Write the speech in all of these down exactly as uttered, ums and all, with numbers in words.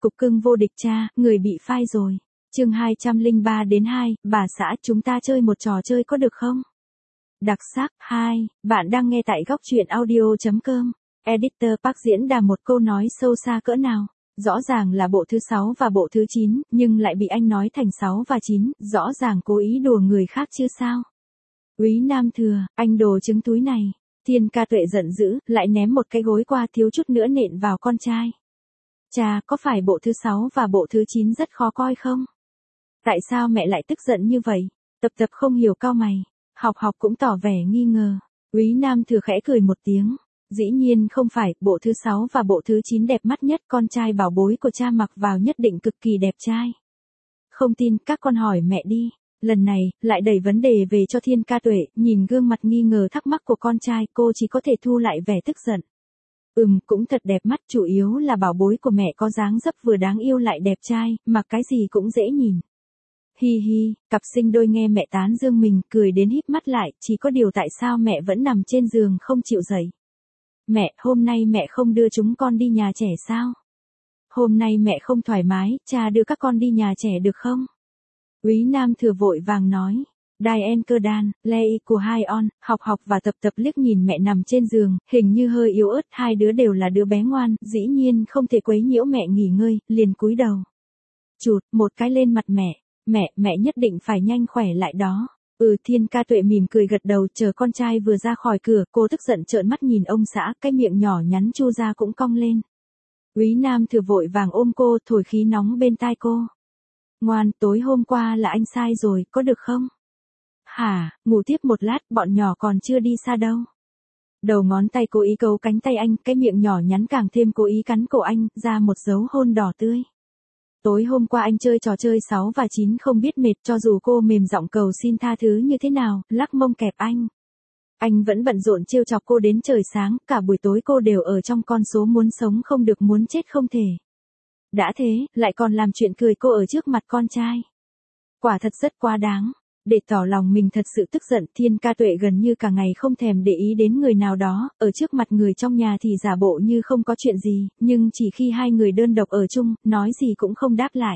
cục cưng vô địch cha, người bị phai rồi. Chương hai trăm lẻ ba đến hai, bà xã chúng ta chơi một trò chơi có được không? Đặc sắc hai, bạn đang nghe tại góc truyện audio chấm com. Editor Park diễn đạt một câu nói sâu xa cỡ nào. Rõ ràng là bộ thứ sáu và bộ thứ chín, nhưng lại bị anh nói thành sáu và chín, rõ ràng cố ý đùa người khác chứ sao? Úy Nam Thừa, anh đồ trứng túi này. Thiên Ca Tuệ giận dữ, lại ném một cái gối qua thiếu chút nữa nện vào con trai. Cha, có phải bộ thứ sáu và bộ thứ chín rất khó coi không? Tại sao mẹ lại tức giận như vậy? Tập Tập không hiểu cau mày. Học Học cũng tỏ vẻ nghi ngờ. Úy Nam Thừa khẽ cười một tiếng. Dĩ nhiên không phải, bộ thứ sáu và bộ thứ chín đẹp mắt nhất, con trai bảo bối của cha mặc vào nhất định cực kỳ đẹp trai. Không tin, các con hỏi mẹ đi. Lần này, lại đẩy vấn đề về cho Thiên Ca Tuệ, nhìn gương mặt nghi ngờ thắc mắc của con trai, cô chỉ có thể thu lại vẻ tức giận. Ừm, cũng thật đẹp mắt, chủ yếu là bảo bối của mẹ có dáng dấp vừa đáng yêu lại đẹp trai, mặc cái gì cũng dễ nhìn. Hi hi, cặp sinh đôi nghe mẹ tán dương mình, cười đến híp mắt lại, chỉ có điều tại sao mẹ vẫn nằm trên giường không chịu dậy. Mẹ, hôm nay mẹ không đưa chúng con đi nhà trẻ sao? Hôm nay mẹ không thoải mái, cha đưa các con đi nhà trẻ được không? Úy Nam Thừa vội vàng nói. Diane Cơ Đan, Lei của hai on, Học Học và Tập Tập liếc nhìn mẹ nằm trên giường, hình như hơi yếu ớt, hai đứa đều là đứa bé ngoan, dĩ nhiên không thể quấy nhiễu mẹ nghỉ ngơi, liền cúi đầu. Chụt, một cái lên mặt mẹ, mẹ, mẹ nhất định phải nhanh khỏe lại đó. Ừ, Thiên Ca Tuệ mỉm cười gật đầu, chờ con trai vừa ra khỏi cửa, cô tức giận trợn mắt nhìn ông xã, cái miệng nhỏ nhắn chu ra cũng cong lên. Úy Nam Thừa vội vàng ôm cô, thổi khí nóng bên tai cô. Ngoan, tối hôm qua là anh sai rồi, có được không? Hả, ngủ tiếp một lát, bọn nhỏ còn chưa đi xa đâu. Đầu ngón tay cố ý cấu cánh tay anh, cái miệng nhỏ nhắn càng thêm cố ý cắn cổ anh, ra một dấu hôn đỏ tươi. Tối hôm qua anh chơi trò chơi sáu và chín không biết mệt, cho dù cô mềm giọng cầu xin tha thứ như thế nào, lắc mông kẹp anh. Anh vẫn bận rộn trêu chọc cô đến trời sáng, cả buổi tối cô đều ở trong con số muốn sống không được muốn chết không thể. Đã thế, lại còn làm chuyện cười cô ở trước mặt con trai. Quả thật rất quá đáng. Để tỏ lòng mình thật sự tức giận, Thiên Ca Tuệ gần như cả ngày không thèm để ý đến người nào đó, ở trước mặt người trong nhà thì giả bộ như không có chuyện gì, nhưng chỉ khi hai người đơn độc ở chung, nói gì cũng không đáp lại.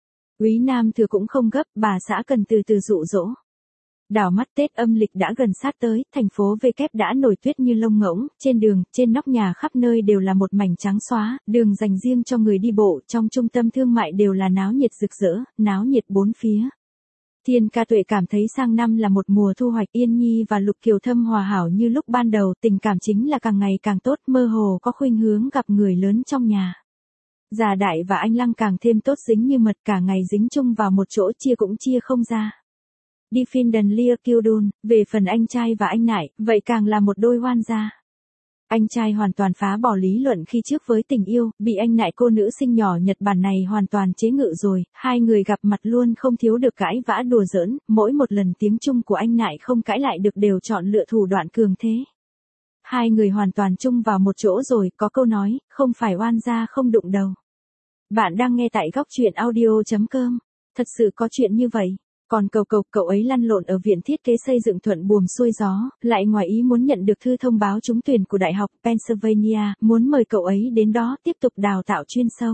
Úy Nam Thừa cũng không gấp, bà xã cần từ từ dụ dỗ. Đảo mắt Tết âm lịch đã gần sát tới, thành phố V kép đã nổi tuyết như lông ngỗng, trên đường, trên nóc nhà khắp nơi đều là một mảnh trắng xóa, đường dành riêng cho người đi bộ, trong trung tâm thương mại đều là náo nhiệt rực rỡ, náo nhiệt bốn phía. Thiên Ca Tuệ cảm thấy sang năm là một mùa thu hoạch, Yên Nhi và Lục Kiều Thâm hòa hảo như lúc ban đầu, tình cảm chính là càng ngày càng tốt, mơ hồ có khuynh hướng gặp người lớn trong nhà. Già Đại và anh Lăng càng thêm tốt, dính như mật, cả ngày dính chung vào một chỗ, chia cũng chia không ra. Đi Finden Lia Kildun, về phần anh trai và anh Nại, vậy càng là một đôi hoan gia. Anh trai hoàn toàn phá bỏ lý luận khi trước với tình yêu, bị anh Nại cô nữ sinh nhỏ Nhật Bản này hoàn toàn chế ngự rồi, hai người gặp mặt luôn không thiếu được cãi vã đùa giỡn, mỗi một lần tiếng chung của anh Nại không cãi lại được đều chọn lựa thủ đoạn cường thế. Hai người hoàn toàn chung vào một chỗ rồi, có câu nói, không phải oan gia không đụng đầu. Bạn đang nghe tại góc truyện audio chấm com, thật sự có chuyện như vậy. Còn Cầu Cầu, cậu ấy lăn lộn ở viện thiết kế xây dựng thuận buồm xuôi gió, lại ngoài ý muốn nhận được thư thông báo trúng tuyển của Đại học Pennsylvania, muốn mời cậu ấy đến đó tiếp tục đào tạo chuyên sâu.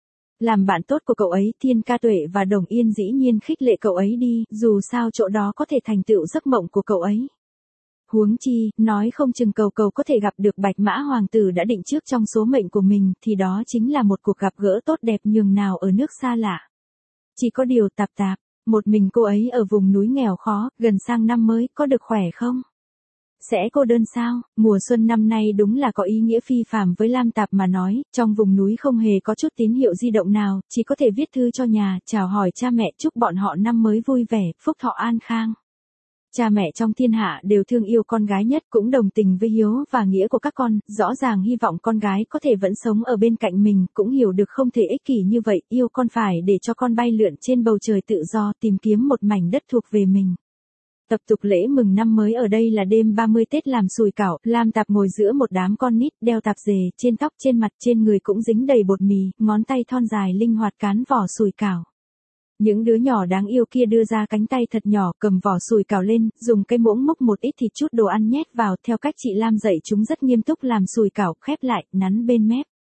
Làm bạn tốt của cậu ấy, Thiên Ca Tuệ và Đồng Yên dĩ nhiên khích lệ cậu ấy đi, dù sao chỗ đó có thể thành tựu giấc mộng của cậu ấy. Huống chi, nói không chừng Cầu Cầu có thể gặp được Bạch Mã Hoàng tử đã định trước trong số mệnh của mình, thì đó chính là một cuộc gặp gỡ tốt đẹp nhường nào ở nước xa lạ. Chỉ có điều tạp tạp. Một mình cô ấy ở vùng núi nghèo khó, gần sang năm mới, có được khỏe không? Sẽ cô đơn sao? Mùa xuân năm nay đúng là có ý nghĩa phi phàm với Lam Tạp mà nói, trong vùng núi không hề có chút tín hiệu di động nào, chỉ có thể viết thư cho nhà, chào hỏi cha mẹ, chúc bọn họ năm mới vui vẻ, phúc thọ an khang. Cha mẹ trong thiên hạ đều thương yêu con gái nhất, cũng đồng tình với hiếu và nghĩa của các con, rõ ràng hy vọng con gái có thể vẫn sống ở bên cạnh mình, cũng hiểu được không thể ích kỷ như vậy, yêu con phải để cho con bay lượn trên bầu trời tự do, tìm kiếm một mảnh đất thuộc về mình. Tập tục lễ mừng năm mới ở đây là đêm ba mươi Tết làm sùi cảo, Lam Tạp ngồi giữa một đám con nít, đeo tạp dề, trên tóc trên mặt trên người cũng dính đầy bột mì, ngón tay thon dài linh hoạt cán vỏ sùi cảo. Những đứa nhỏ đáng yêu kia đưa ra cánh tay thật nhỏ, cầm vỏ sùi cảo lên, dùng cái muỗng múc một ít thịt chút đồ ăn nhét vào, theo cách chị Lam dạy chúng rất nghiêm túc làm sùi cảo, khép lại, nắn bên mép.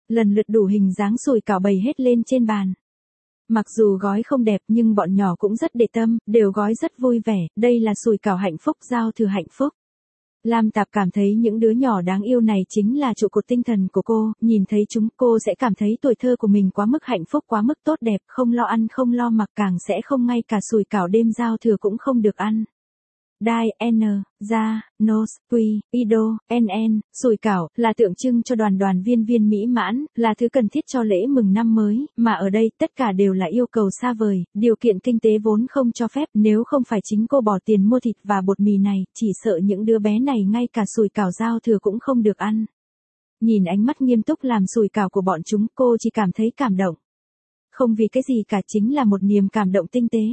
Lần lượt đủ hình dáng sủi cảo bày hết lên trên bàn. Mặc dù gói không đẹp nhưng bọn nhỏ cũng rất để tâm, đều gói rất vui vẻ, đây là sủi cảo hạnh phúc, giao thừa hạnh phúc. Lam Tạp cảm thấy những đứa nhỏ đáng yêu này chính là trụ cột tinh thần của cô, nhìn thấy chúng cô sẽ cảm thấy tuổi thơ của mình quá mức hạnh phúc, quá mức tốt đẹp, không lo ăn không lo mặc, càng sẽ không ngay cả sủi cảo đêm giao thừa cũng không được ăn. Dai, N, Ra, Nos, Quy, Ido, en en, sủi cảo, là tượng trưng cho đoàn đoàn viên viên mỹ mãn, là thứ cần thiết cho lễ mừng năm mới, mà ở đây tất cả đều là yêu cầu xa vời, điều kiện kinh tế vốn không cho phép, nếu không phải chính cô bỏ tiền mua thịt và bột mì này, chỉ sợ những đứa bé này ngay cả sủi cảo giao thừa cũng không được ăn. Nhìn ánh mắt nghiêm túc làm sủi cảo của bọn chúng, cô chỉ cảm thấy cảm động. Không vì cái gì cả, chính là một niềm cảm động tinh tế.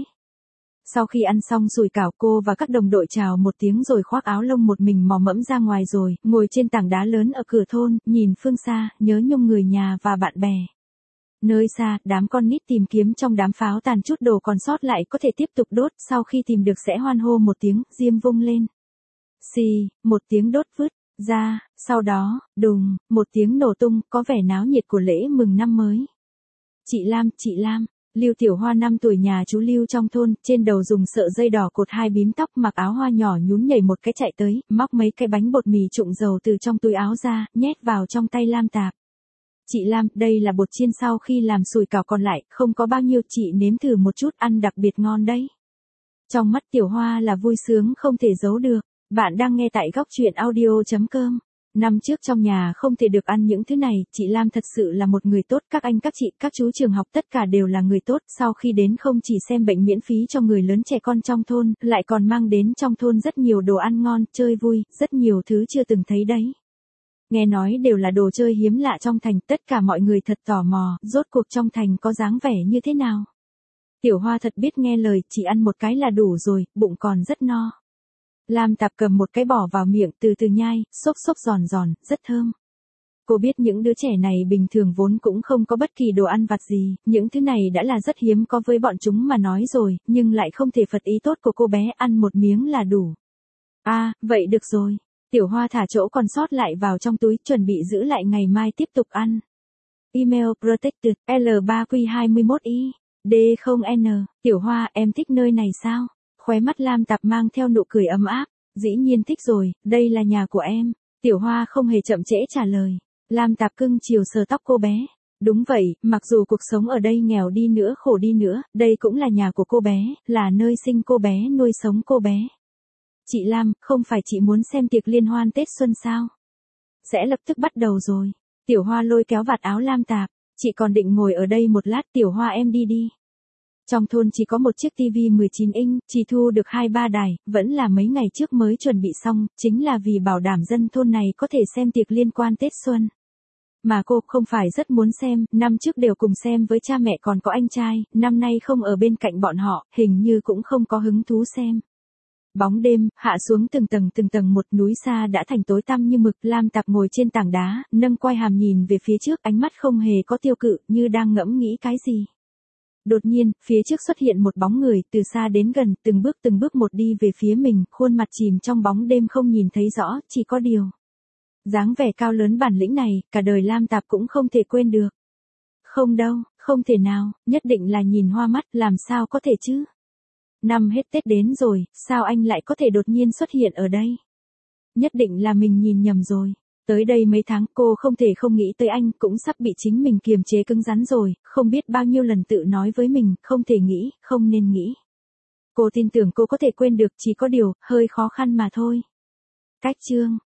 Sau khi ăn xong sủi cảo, cô và các đồng đội chào một tiếng rồi khoác áo lông một mình mò mẫm ra ngoài rồi, ngồi trên tảng đá lớn ở cửa thôn, nhìn phương xa, nhớ nhung người nhà và bạn bè. Nơi xa, đám con nít tìm kiếm trong đám pháo tàn chút đồ còn sót lại có thể tiếp tục đốt, sau khi tìm được sẽ hoan hô một tiếng, diêm vung lên. Xì, một tiếng đốt vứt ra, sau đó, đùng, một tiếng nổ tung, có vẻ náo nhiệt của lễ mừng năm mới. Chị Lam, chị Lam. Lưu Tiểu Hoa năm tuổi nhà chú Lưu trong thôn, trên đầu dùng sợi dây đỏ cột hai bím tóc, mặc áo hoa nhỏ nhún nhảy một cái chạy tới, móc mấy cái bánh bột mì trụng dầu từ trong túi áo ra, nhét vào trong tay Lam Tạp. Chị Lam, đây là bột chiên sau khi làm sủi cảo còn lại, không có bao nhiêu, chị nếm thử một chút, ăn đặc biệt ngon đấy. Trong mắt Tiểu Hoa là vui sướng không thể giấu được. Bạn đang nghe tại góc truyện audio chấm com. Năm trước trong nhà không thể được ăn những thứ này, chị Lam thật sự là một người tốt, các anh các chị, các chú trường học tất cả đều là người tốt, sau khi đến không chỉ xem bệnh miễn phí cho người lớn trẻ con trong thôn, lại còn mang đến trong thôn rất nhiều đồ ăn ngon, chơi vui, rất nhiều thứ chưa từng thấy đấy. Nghe nói đều là đồ chơi hiếm lạ trong thành, tất cả mọi người thật tò mò, rốt cuộc trong thành có dáng vẻ như thế nào. Tiểu Hoa thật biết nghe lời, chỉ ăn một cái là đủ rồi, bụng còn rất no. Lam Tạp cầm một cái bỏ vào miệng, từ từ nhai, xốp xốp giòn giòn, rất thơm. Cô biết những đứa trẻ này bình thường vốn cũng không có bất kỳ đồ ăn vặt gì, những thứ này đã là rất hiếm có với bọn chúng mà nói rồi, nhưng lại không thể phật ý tốt của cô bé, ăn một miếng là đủ. À, vậy được rồi. Tiểu Hoa thả chỗ còn sót lại vào trong túi, chuẩn bị giữ lại ngày mai tiếp tục ăn. Email protected, L ba Q hai mốt I, D không N, Tiểu Hoa, em thích nơi này sao? Khóe mắt Lam Tạp mang theo nụ cười ấm áp, dĩ nhiên thích rồi, đây là nhà của em. Tiểu Hoa không hề chậm trễ trả lời. Lam Tạp cưng chiều sờ tóc cô bé. Đúng vậy, mặc dù cuộc sống ở đây nghèo đi nữa khổ đi nữa, đây cũng là nhà của cô bé, là nơi sinh cô bé, nuôi sống cô bé. Chị Lam, không phải chị muốn xem tiệc liên hoan Tết Xuân sao? Sẽ lập tức bắt đầu rồi. Tiểu Hoa lôi kéo vạt áo Lam Tạp. Chị còn định ngồi ở đây một lát, Tiểu Hoa em đi đi. Trong thôn chỉ có một chiếc tivi mười chín inch, chỉ thu được hai ba đài, vẫn là mấy ngày trước mới chuẩn bị xong, chính là vì bảo đảm dân thôn này có thể xem tiệc liên quan Tết Xuân. Mà cô không phải rất muốn xem, năm trước đều cùng xem với cha mẹ còn có anh trai, năm nay không ở bên cạnh bọn họ, hình như cũng không có hứng thú xem. Bóng đêm, hạ xuống từng tầng từng tầng, một núi xa đã thành tối tăm như mực. Lam Tạp ngồi trên tảng đá, nâng quai hàm nhìn về phía trước, ánh mắt không hề có tiêu cự, như đang ngẫm nghĩ cái gì. Đột nhiên, phía trước xuất hiện một bóng người, từ xa đến gần, từng bước từng bước một đi về phía mình, khuôn mặt chìm trong bóng đêm không nhìn thấy rõ, chỉ có điều. Dáng vẻ cao lớn bản lĩnh này, cả đời Lam Tạp cũng không thể quên được. Không đâu, không thể nào, nhất định là nhìn hoa mắt, làm sao có thể chứ? Năm hết Tết đến rồi, sao anh lại có thể đột nhiên xuất hiện ở đây? Nhất định là mình nhìn nhầm rồi. Tới đây mấy tháng cô không thể không nghĩ tới anh, cũng sắp bị chính mình kiềm chế cứng rắn rồi, không biết bao nhiêu lần tự nói với mình, không thể nghĩ, không nên nghĩ. Cô tin tưởng cô có thể quên được, chỉ có điều, hơi khó khăn mà thôi. Cách chương